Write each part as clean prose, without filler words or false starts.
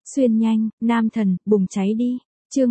Xuyên nhanh, nam thần, bùng cháy đi. Chương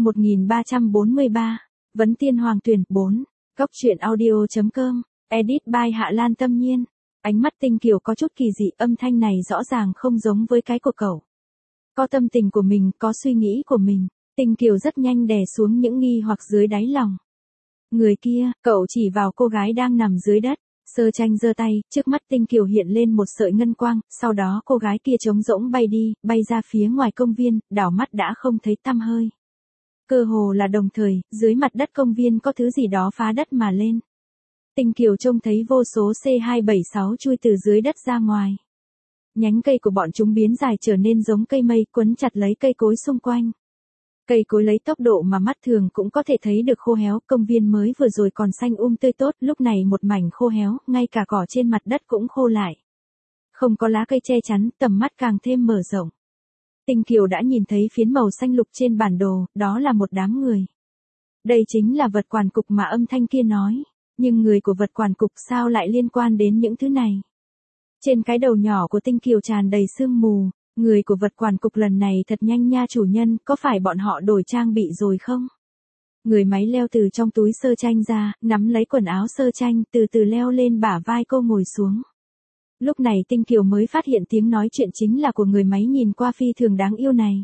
1343. Vấn tiên hoàng tuyển 4. Góc truyện audio.com. Edit by Hạ Lan Tâm Nhiên. Ánh mắt Tinh Kiều có chút kỳ dị, âm thanh này rõ ràng không giống với cái của cậu. Có tâm tình của mình, có suy nghĩ của mình. Tinh Kiều rất nhanh đè xuống những nghi hoặc dưới đáy lòng. Người kia, cậu chỉ vào cô gái đang nằm dưới đất. Sơ Tranh giơ tay, trước mắt Tinh Kiều hiện lên một sợi ngân quang, sau đó cô gái kia trống rỗng bay đi, bay ra phía ngoài công viên, đảo mắt đã không thấy tăm hơi. Cơ hồ là đồng thời, dưới mặt đất công viên có thứ gì đó phá đất mà lên. Tinh Kiều trông thấy vô số C276 chui từ dưới đất ra ngoài. Nhánh cây của bọn chúng biến dài trở nên giống cây mây, quấn chặt lấy cây cối xung quanh. Cây cối lấy tốc độ mà mắt thường cũng có thể thấy được khô héo, công viên mới vừa rồi còn xanh tươi tốt, lúc này một mảnh khô héo, ngay cả cỏ trên mặt đất cũng khô lại. Không có lá cây che chắn, tầm mắt càng thêm mở rộng. Tinh Kiều đã nhìn thấy phiến màu xanh lục trên bản đồ, đó là một đám người. Đây chính là vật quản cục mà âm thanh kia nói, nhưng người của vật quản cục sao lại liên quan đến những thứ này? Trên cái đầu nhỏ của Tinh Kiều tràn đầy sương mù. Người của vật quản cục lần này thật nhanh nha chủ nhân, có phải bọn họ đổi trang bị rồi không? Người máy leo từ trong túi Sơ Tranh ra, nắm lấy quần áo Sơ Tranh, từ từ leo lên bả vai cô ngồi xuống. Lúc này Tinh Kiều mới phát hiện tiếng nói chuyện chính là của người máy nhìn qua phi thường đáng yêu này.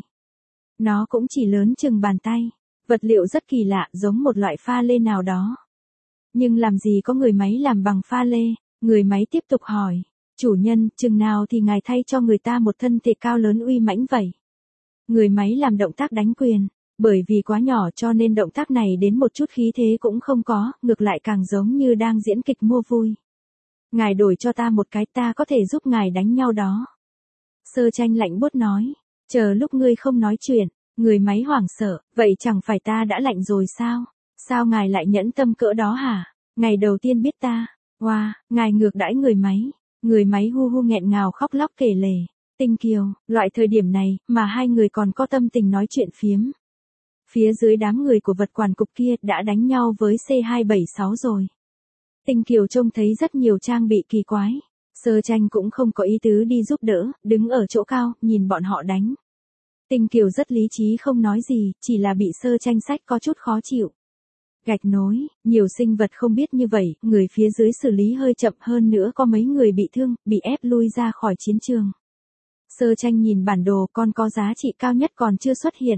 Nó cũng chỉ lớn chừng bàn tay, vật liệu rất kỳ lạ, giống một loại pha lê nào đó. Nhưng làm gì có người máy làm bằng pha lê? Người máy tiếp tục hỏi. Chủ nhân, chừng nào thì ngài thay cho người ta một thân thể cao lớn uy mãnh vậy? Người máy làm động tác đánh quyền, bởi vì quá nhỏ cho nên động tác này đến một chút khí thế cũng không có, ngược lại càng giống như đang diễn kịch mua vui. Ngài đổi cho ta một cái, ta có thể giúp ngài đánh nhau đó. Sơ Tranh lạnh buốt nói, chờ lúc ngươi không nói chuyện, người máy hoảng sợ, vậy chẳng phải ta đã lạnh rồi sao? Sao ngài lại nhẫn tâm cỡ đó hả? Ngày đầu tiên biết ta, wow, ngài ngược đãi người máy. Người máy hu hu nghẹn ngào khóc lóc kể lể. Tinh Kiều, loại thời điểm này, mà hai người còn có tâm tình nói chuyện phiếm. Phía dưới đám người của vật quản cục kia đã đánh nhau với C276 rồi. Tinh Kiều trông thấy rất nhiều trang bị kỳ quái. Sơ Tranh cũng không có ý tứ đi giúp đỡ, đứng ở chỗ cao, nhìn bọn họ đánh. Tinh Kiều rất lý trí không nói gì, chỉ là bị Sơ Tranh sách có chút khó chịu. Gạch nối, nhiều sinh vật không biết như vậy, người phía dưới xử lý hơi chậm hơn nữa có mấy người bị thương, bị ép lui ra khỏi chiến trường. Sơ Tranh nhìn bản đồ, con có giá trị cao nhất còn chưa xuất hiện.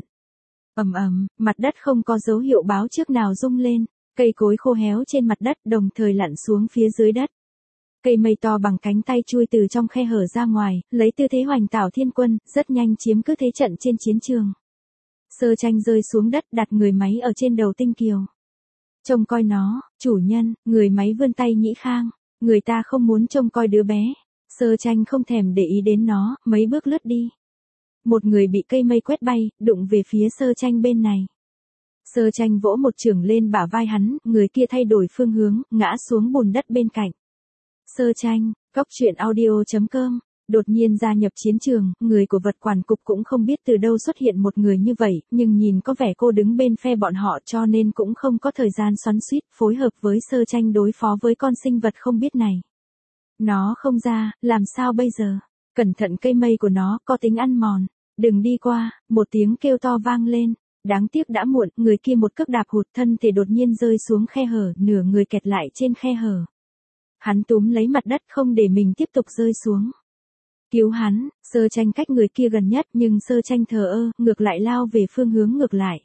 Mặt đất không có dấu hiệu báo trước nào rung lên, cây cối khô héo trên mặt đất đồng thời lặn xuống phía dưới đất. Cây mây to bằng cánh tay chui từ trong khe hở ra ngoài, lấy tư thế hoành tảo thiên quân, rất nhanh chiếm cứ thế trận trên chiến trường. Sơ Tranh rơi xuống đất đặt người máy ở trên đầu Tinh Kiều. Trông coi nó, chủ nhân, người máy vươn tay nhĩ khang, người ta không muốn trông coi đứa bé. Sơ Tranh không thèm để ý đến nó, mấy bước lướt đi. Một người bị cây mây quét bay, đụng về phía Sơ Tranh bên này. Sơ Tranh vỗ một chưởng lên bả vai hắn, người kia thay đổi phương hướng, ngã xuống bùn đất bên cạnh. Sơ Tranh, góc truyện audio.com. Đột nhiên gia nhập chiến trường, người của vật quản cục cũng không biết từ đâu xuất hiện một người như vậy, nhưng nhìn có vẻ cô đứng bên phe bọn họ cho nên cũng không có thời gian xoắn xuýt, phối hợp với Sơ Tranh đối phó với con sinh vật không biết này. Nó không ra, làm sao bây giờ? Cẩn thận cây mây của nó, có tính ăn mòn. Đừng đi qua, một tiếng kêu to vang lên. Đáng tiếc đã muộn, người kia một cước đạp hụt thân thể đột nhiên rơi xuống khe hở, nửa người kẹt lại trên khe hở. Hắn túm lấy mặt đất không để mình tiếp tục rơi xuống. Cứu hắn, Sơ Tranh cách người kia gần nhất nhưng Sơ Tranh thờ ơ, ngược lại lao về phương hướng ngược lại.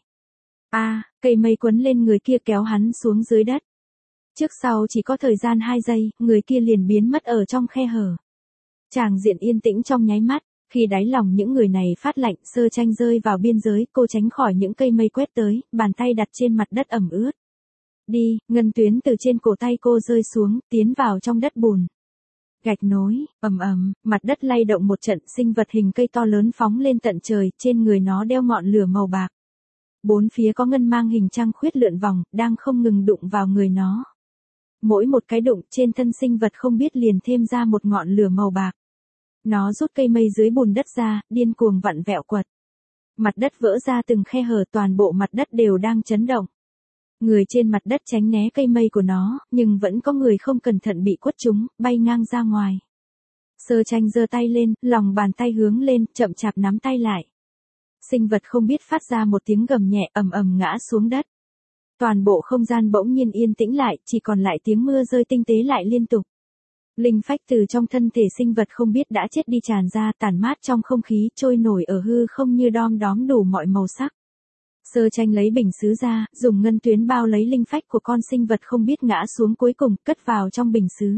Cây mây quấn lên người kia kéo hắn xuống dưới đất. Trước sau chỉ có thời gian 2 giây, người kia liền biến mất ở trong khe hở. Tràng diện yên tĩnh trong nháy mắt, khi đáy lòng những người này phát lạnh, Sơ Tranh rơi vào biên giới, cô tránh khỏi những cây mây quét tới, bàn tay đặt trên mặt đất ẩm ướt. Đi, ngân tuyến từ trên cổ tay cô rơi xuống, tiến vào trong đất bùn. Gạch nối, mặt đất lay động một trận, sinh vật hình cây to lớn phóng lên tận trời, trên người nó đeo ngọn lửa màu bạc. Bốn phía có ngân mang hình trăng khuyết lượn vòng, đang không ngừng đụng vào người nó. Mỗi một cái đụng trên thân sinh vật không biết liền thêm ra một ngọn lửa màu bạc. Nó rút cây mây dưới bùn đất ra, điên cuồng vặn vẹo quật. Mặt đất vỡ ra từng khe hở, toàn bộ mặt đất đều đang chấn động. Người trên mặt đất tránh né cây mây của nó, nhưng vẫn có người không cẩn thận bị quất trúng, bay ngang ra ngoài. Sơ Tranh giơ tay lên, lòng bàn tay hướng lên, chậm chạp nắm tay lại. Sinh vật không biết phát ra một tiếng gầm nhẹ ầm ầm ngã xuống đất. Toàn bộ không gian bỗng nhiên yên tĩnh lại, chỉ còn lại tiếng mưa rơi tinh tế lại liên tục. Linh phách từ trong thân thể sinh vật không biết đã chết đi tràn ra, tản mát trong không khí, trôi nổi ở hư không như đom đóm đủ mọi màu sắc. Sơ Tranh lấy bình sứ ra, dùng ngân tuyến bao lấy linh phách của con sinh vật không biết ngã xuống cuối cùng, cất vào trong bình sứ.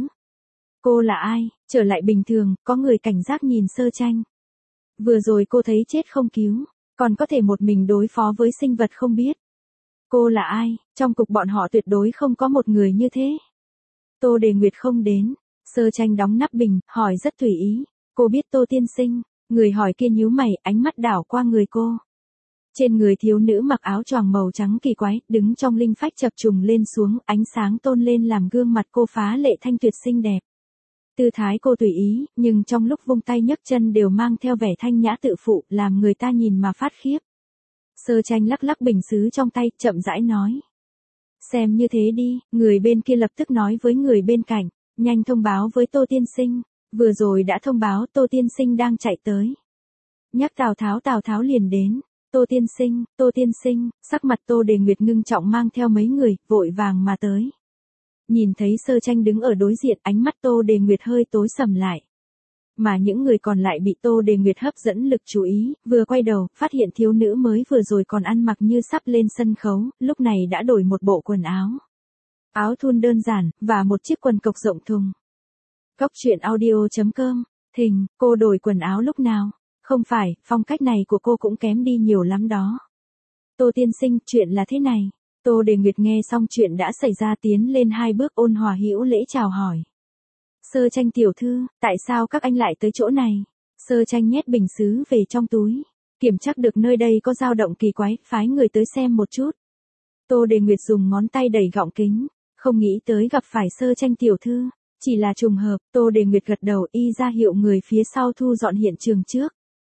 Cô là ai? Trở lại bình thường, có người cảnh giác nhìn Sơ Tranh. Vừa rồi cô thấy chết không cứu, còn có thể một mình đối phó với sinh vật không biết. Cô là ai? Trong cục bọn họ tuyệt đối không có một người như thế. Tô Đề Nguyệt không đến. Sơ Tranh đóng nắp bình, hỏi rất tùy ý. Cô biết Tô tiên sinh? Người hỏi kia nhíu mày, ánh mắt đảo qua người cô. Trên người thiếu nữ mặc áo choàng màu trắng kỳ quái, đứng trong linh phách chập trùng lên xuống, ánh sáng tôn lên làm gương mặt cô phá lệ thanh tuyệt xinh đẹp. Tư thái cô tùy ý, nhưng trong lúc vung tay nhấc chân đều mang theo vẻ thanh nhã tự phụ, làm người ta nhìn mà phát khiếp. Sơ Tranh lắc lắc bình sứ trong tay, chậm rãi nói. Xem như thế đi, người bên kia lập tức nói với người bên cạnh, nhanh thông báo với Tô tiên sinh, vừa rồi đã thông báo Tô tiên sinh đang chạy tới. Nhắc Tào Tháo liền đến. Tô tiên sinh, sắc mặt Tô Đề Nguyệt ngưng trọng mang theo mấy người, vội vàng mà tới. Nhìn thấy Sơ Tranh đứng ở đối diện, ánh mắt Tô Đề Nguyệt hơi tối sầm lại. Mà những người còn lại bị Tô Đề Nguyệt hấp dẫn lực chú ý, vừa quay đầu, phát hiện thiếu nữ mới vừa rồi còn ăn mặc như sắp lên sân khấu, lúc này đã đổi một bộ quần áo. Áo thun đơn giản, và một chiếc quần cộc rộng thùng. Cóc truyện audio.com, Thình, cô đổi quần áo lúc nào? Không phải, phong cách này của cô cũng kém đi nhiều lắm đó. Tô tiên sinh, chuyện là thế này. Tô Đề Nguyệt nghe xong chuyện đã xảy ra tiến lên 2 bước ôn hòa hữu lễ chào hỏi. Sơ Tranh tiểu thư, tại sao các anh lại tới chỗ này? Sơ Tranh nhét bình sứ về trong túi. Kiểm chắc được nơi đây có dao động kỳ quái, phái người tới xem một chút. Tô Đề Nguyệt dùng ngón tay đẩy gọng kính. Không nghĩ tới gặp phải Sơ Tranh tiểu thư. Chỉ là trùng hợp, Tô Đề Nguyệt gật đầu y ra hiệu người phía sau thu dọn hiện trường trước.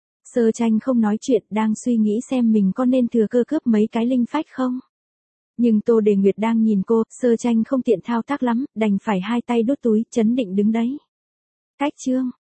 Sơ Tranh không nói chuyện, đang suy nghĩ xem mình có nên thừa cơ cướp mấy cái linh phách không. Nhưng Tô Đề Nguyệt đang nhìn cô, Sơ Tranh không tiện thao tác lắm, đành phải hai tay đút túi, trấn định đứng đấy. Cách chương.